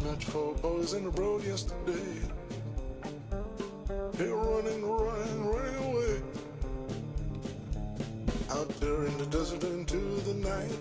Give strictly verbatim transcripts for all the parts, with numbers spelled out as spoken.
Met four boys in the road yesterday. They were running, running, running away. Out there in the desert into the night,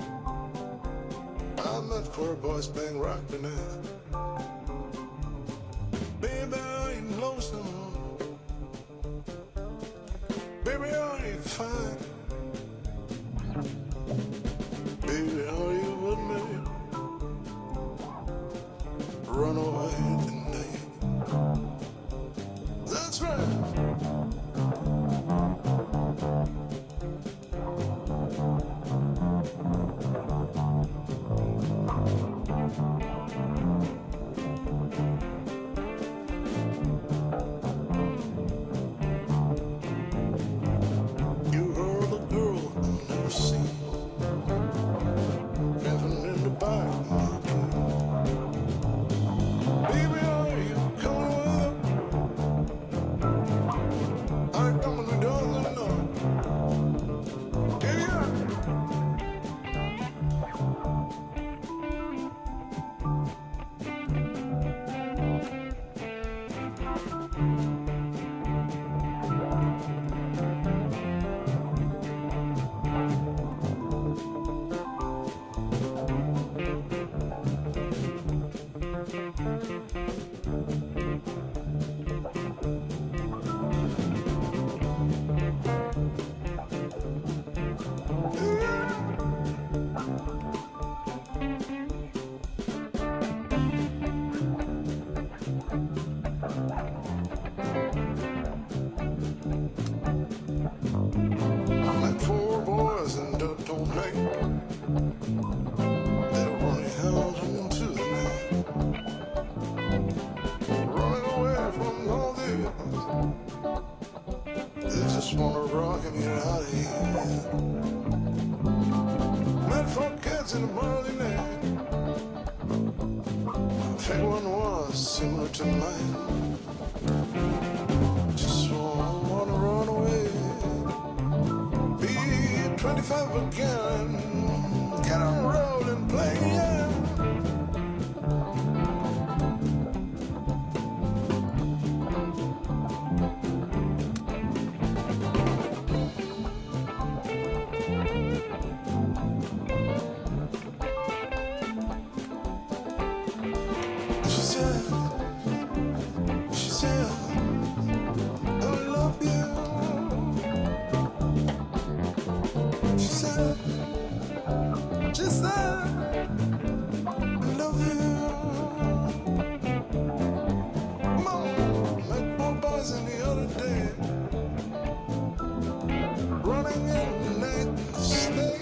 I met four boys playing rock tonight. Baby, I ain't lonesome. Baby, I ain't fine. Baby, are you with me? Run away tonight. That's right. You heard a girl I've never seen, living in the back of my dream. Baby, are you coming with her? Are you coming with us or not? Yeah, yeah. Like four boys in dirt don't make. They're running out into the night, running away from all the others. They just wanna rock and get out of here. Met four kids in the early night. I think one was similar to mine. Just wanna run away. Be twenty-five again. Get on the road and play, yeah. She said, she said, I love you. She said, she said, I love you. Mom, like four boys in the other day, running in the night to stay,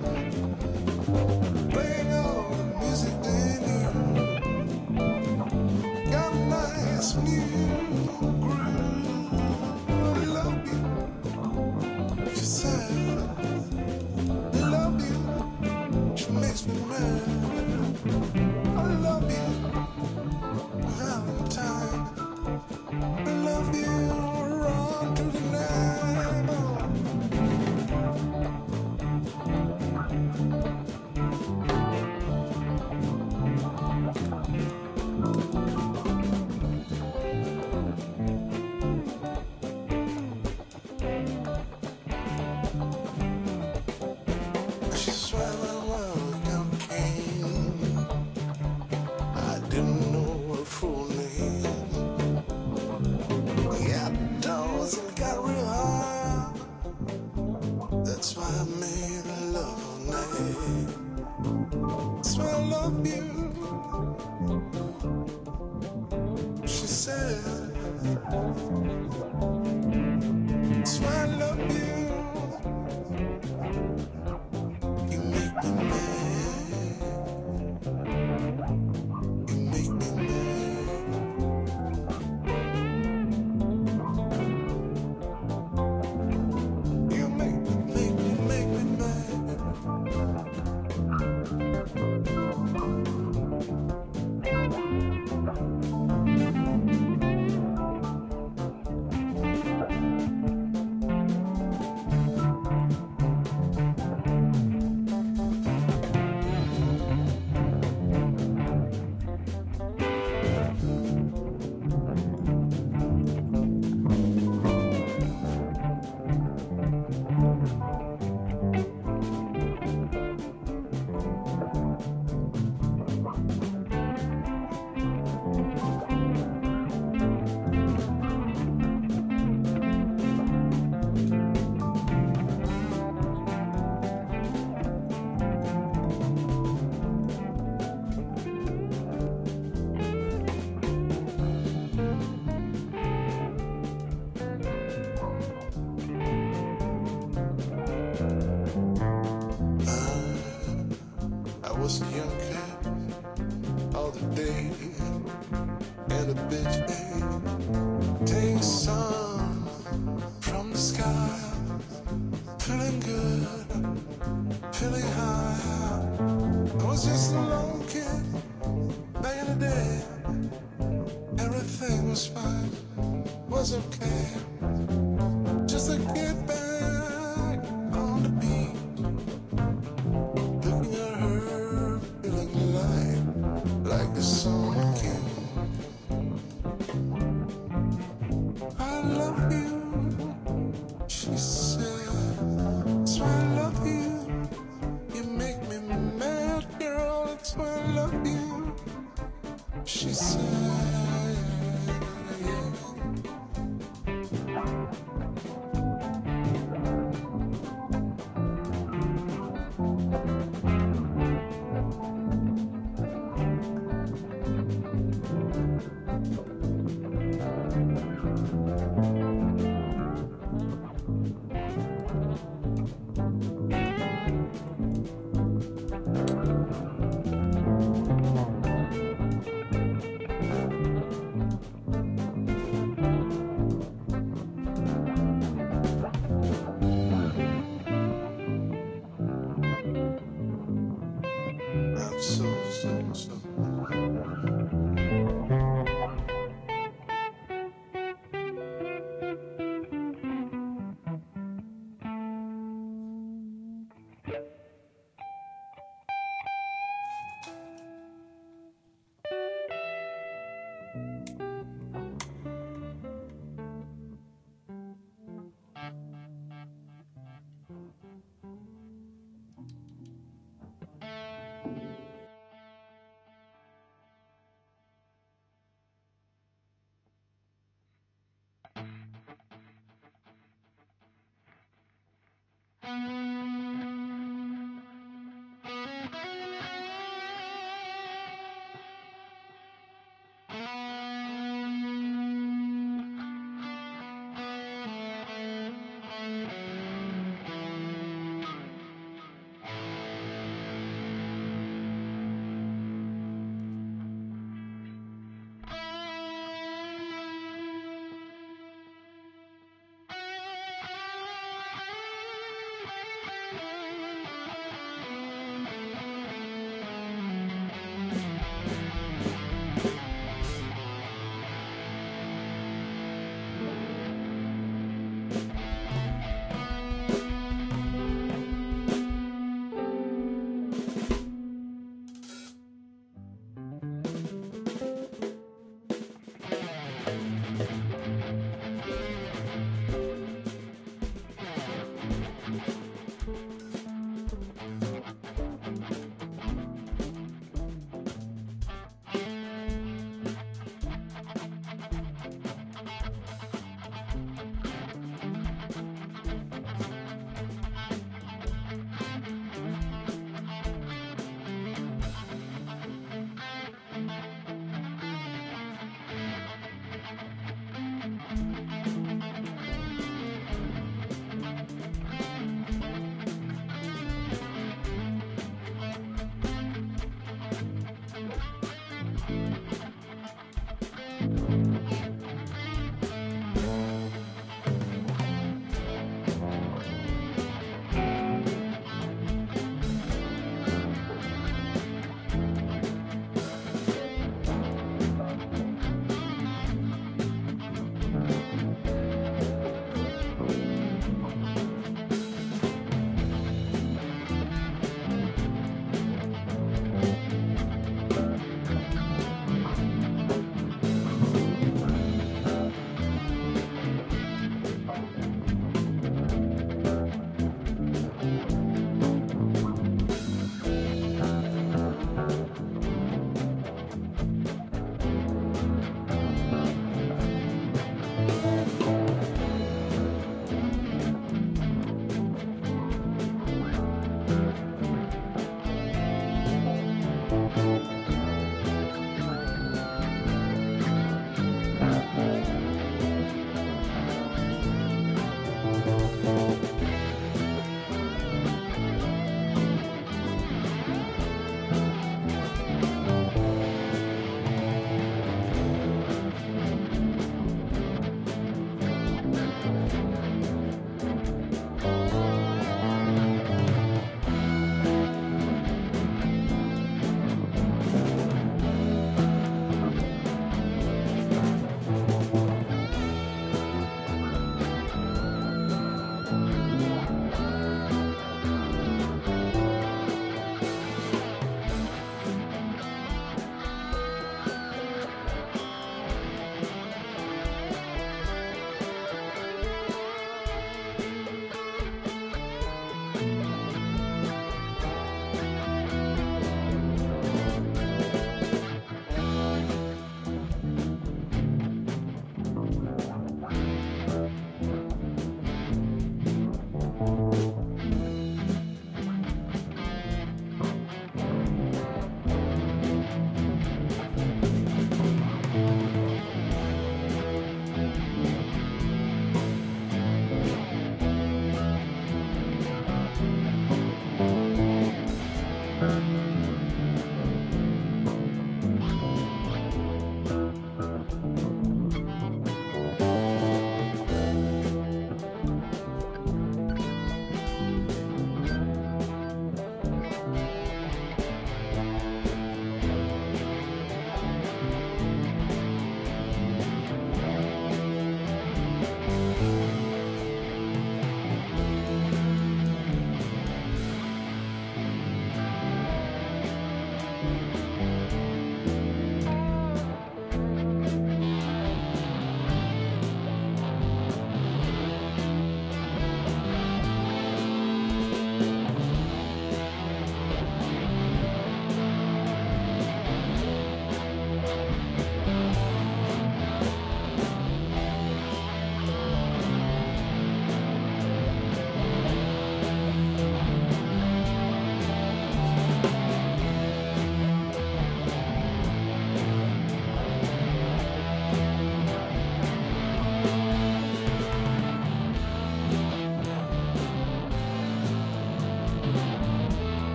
playing all the music they knew. Got a nice new groove. I love you. She said, I love you. She makes me mad. was a young cat all the day and a bitch made. Take sun from the sky, feeling good, feeling high. I was just a lone kid back in the day. Everything was fine, was okay. Just to get back on the beat, looking at her, feeling alive, like the song king. I love you, she said. So I love you. You make me mad, girl. That's why I love you. She said, yeah. I'm so, so, so.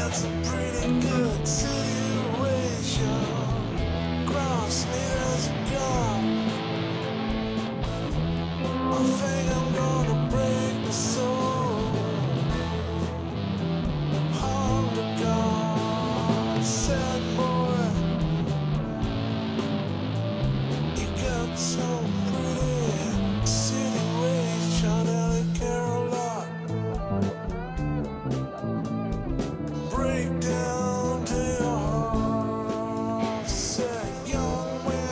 That's a pretty good situation. Cross me as a gun. I think I'm gonna break my soul. Hunger God, sad boy. You got some pretty city ways, John L. care a lot. Break down to your heart. Said young man.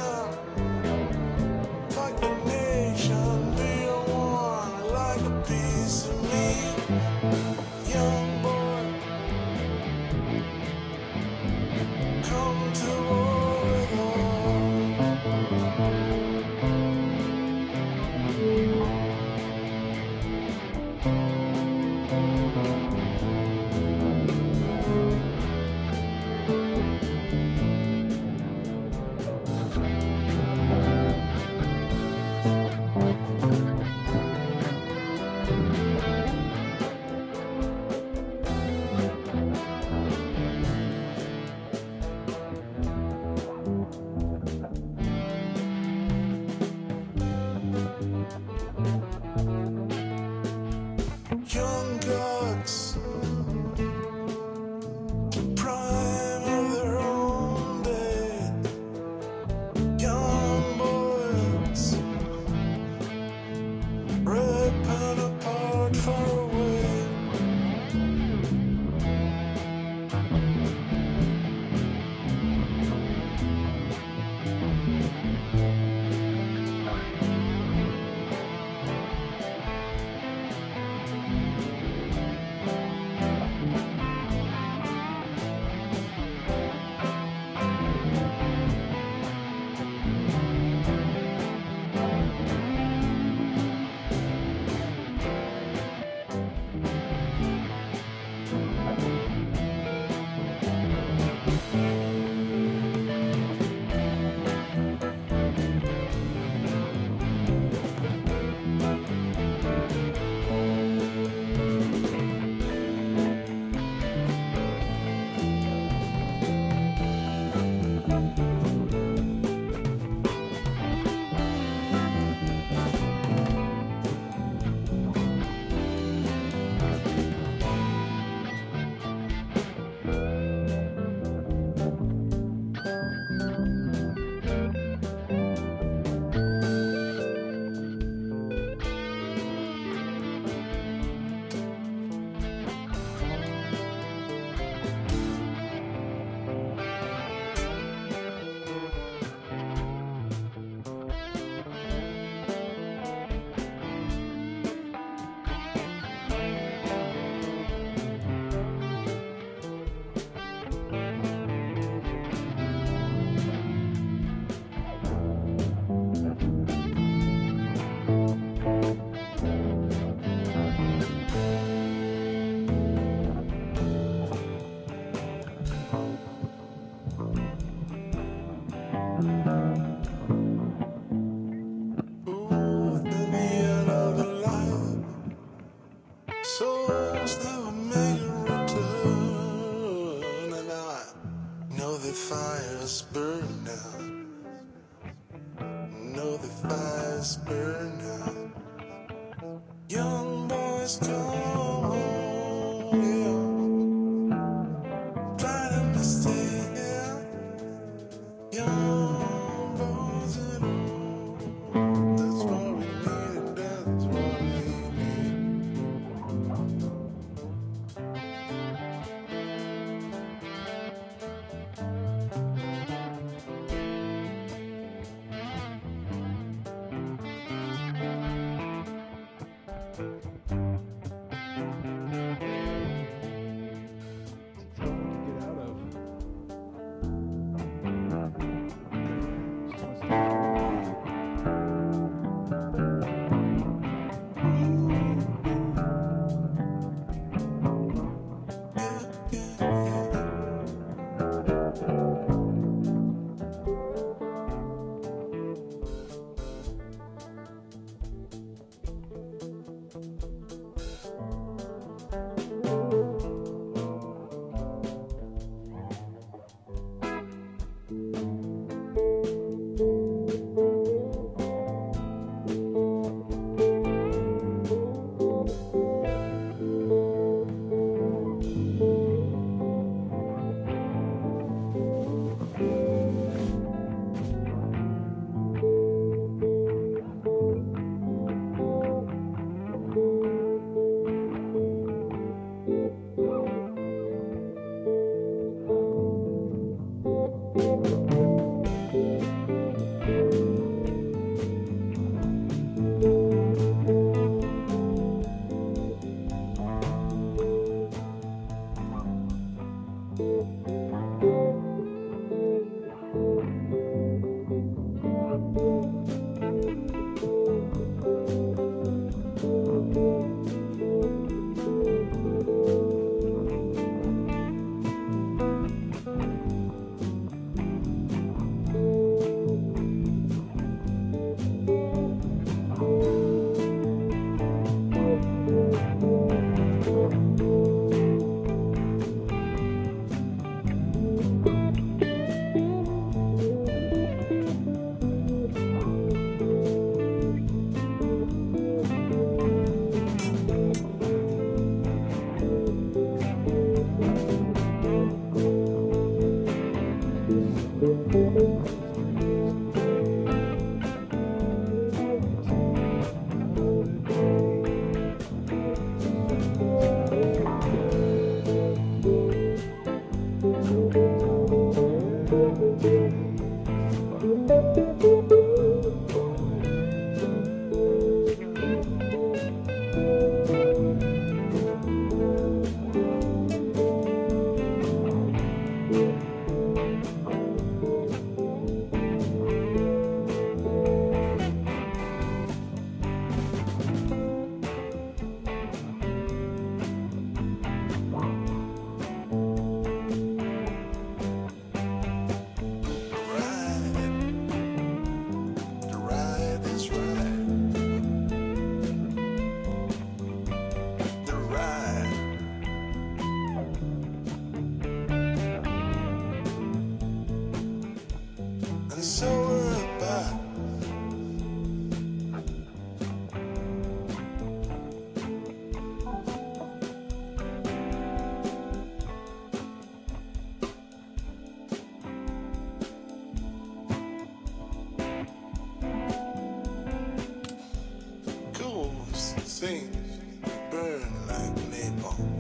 Things burn like napalm.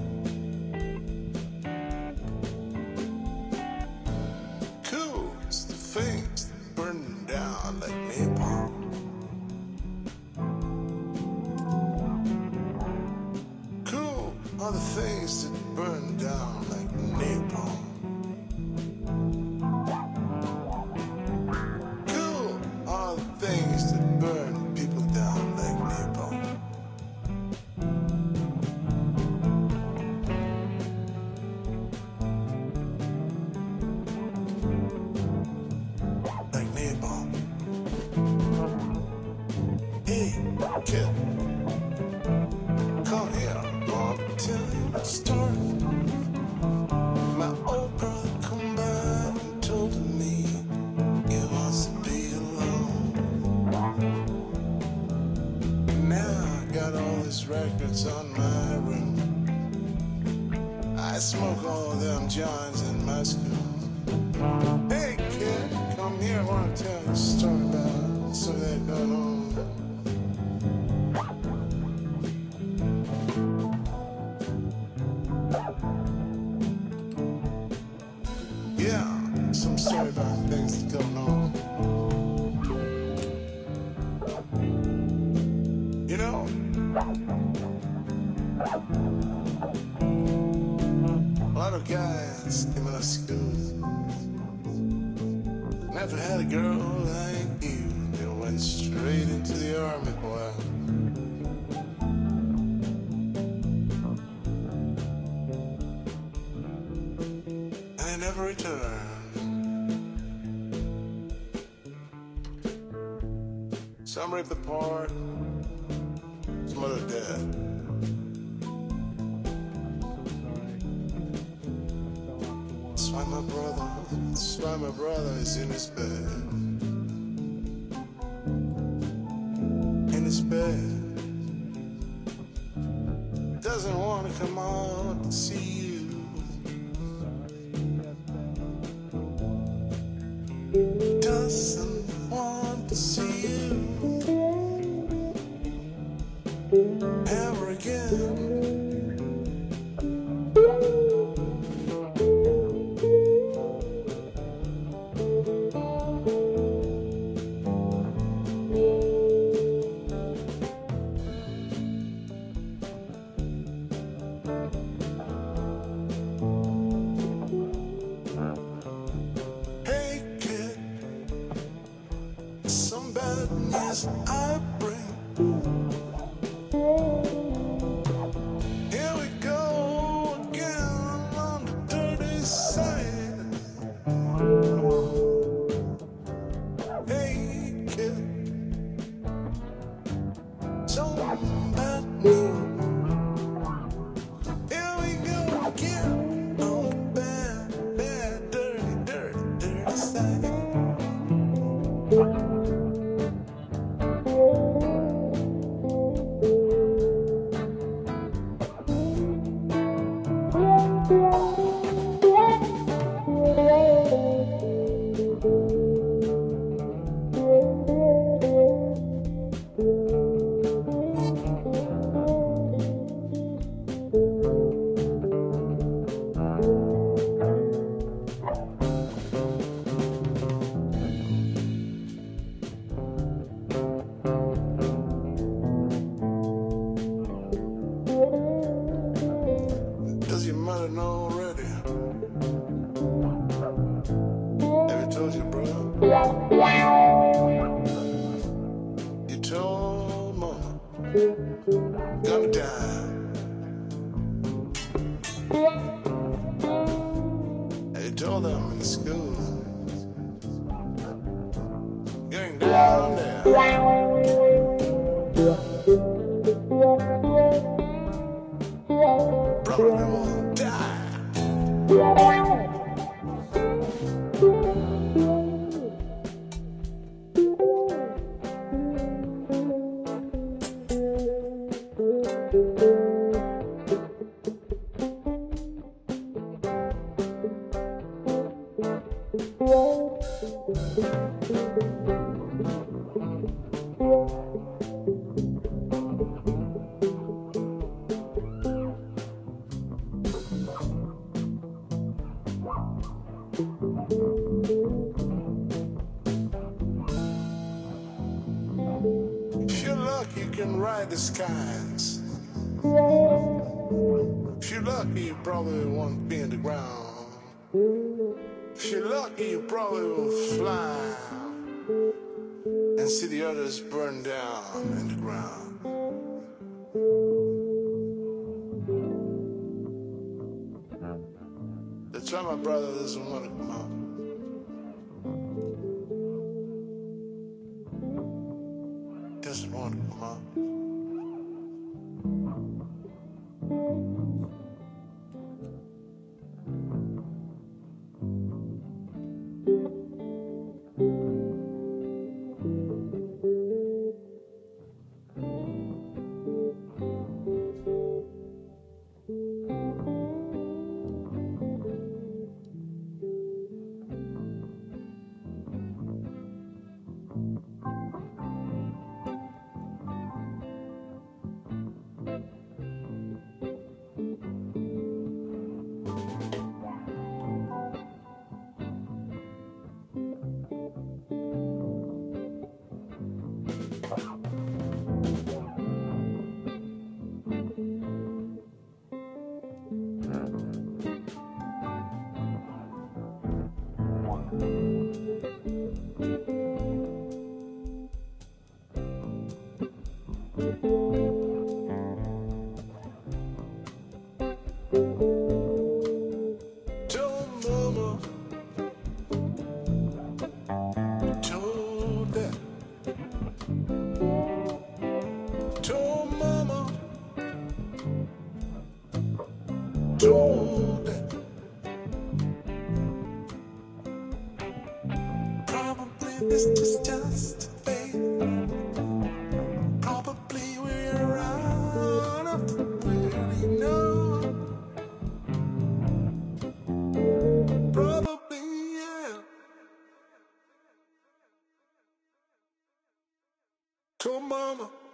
Cool, it's the things that burn down like napalm. Cool are the things that burn down like napalm. Cool are the things that burn people down like napalm. Kid, come here, I'll tell you a story. My old brother come by and told me he wants to be alone. Now I got all these records on my room. I smoke all them joints in my school. Hey kid, come here, I wanna tell you a story about something that got on. Yeah, some story about things that going on. You know, a lot of guys came out of school, never had a girl like you. They went straight into the army, boy. Never return. Some ripped apart, some other dead. That's why my brother, that's why my brother is in his bed. In his bed. Doesn't want to come out to see you. Doesn't want to see you ever again. might have known already. Have you told your brother? You told mama, gonna die. Have you told them in the school? Getting down there. Probably won't die. If you're lucky, you can ride the skies. If you're lucky, you probably won't be in the ground. If you're lucky, you probably will fly and see the others burn down in the ground. That's why my brother doesn't want to come out. Doesn't want to come out. Told mama, told dad, told mama, told dad. Probably this is just a phase. Probably we're out of the really know. Probably, yeah. Told mama.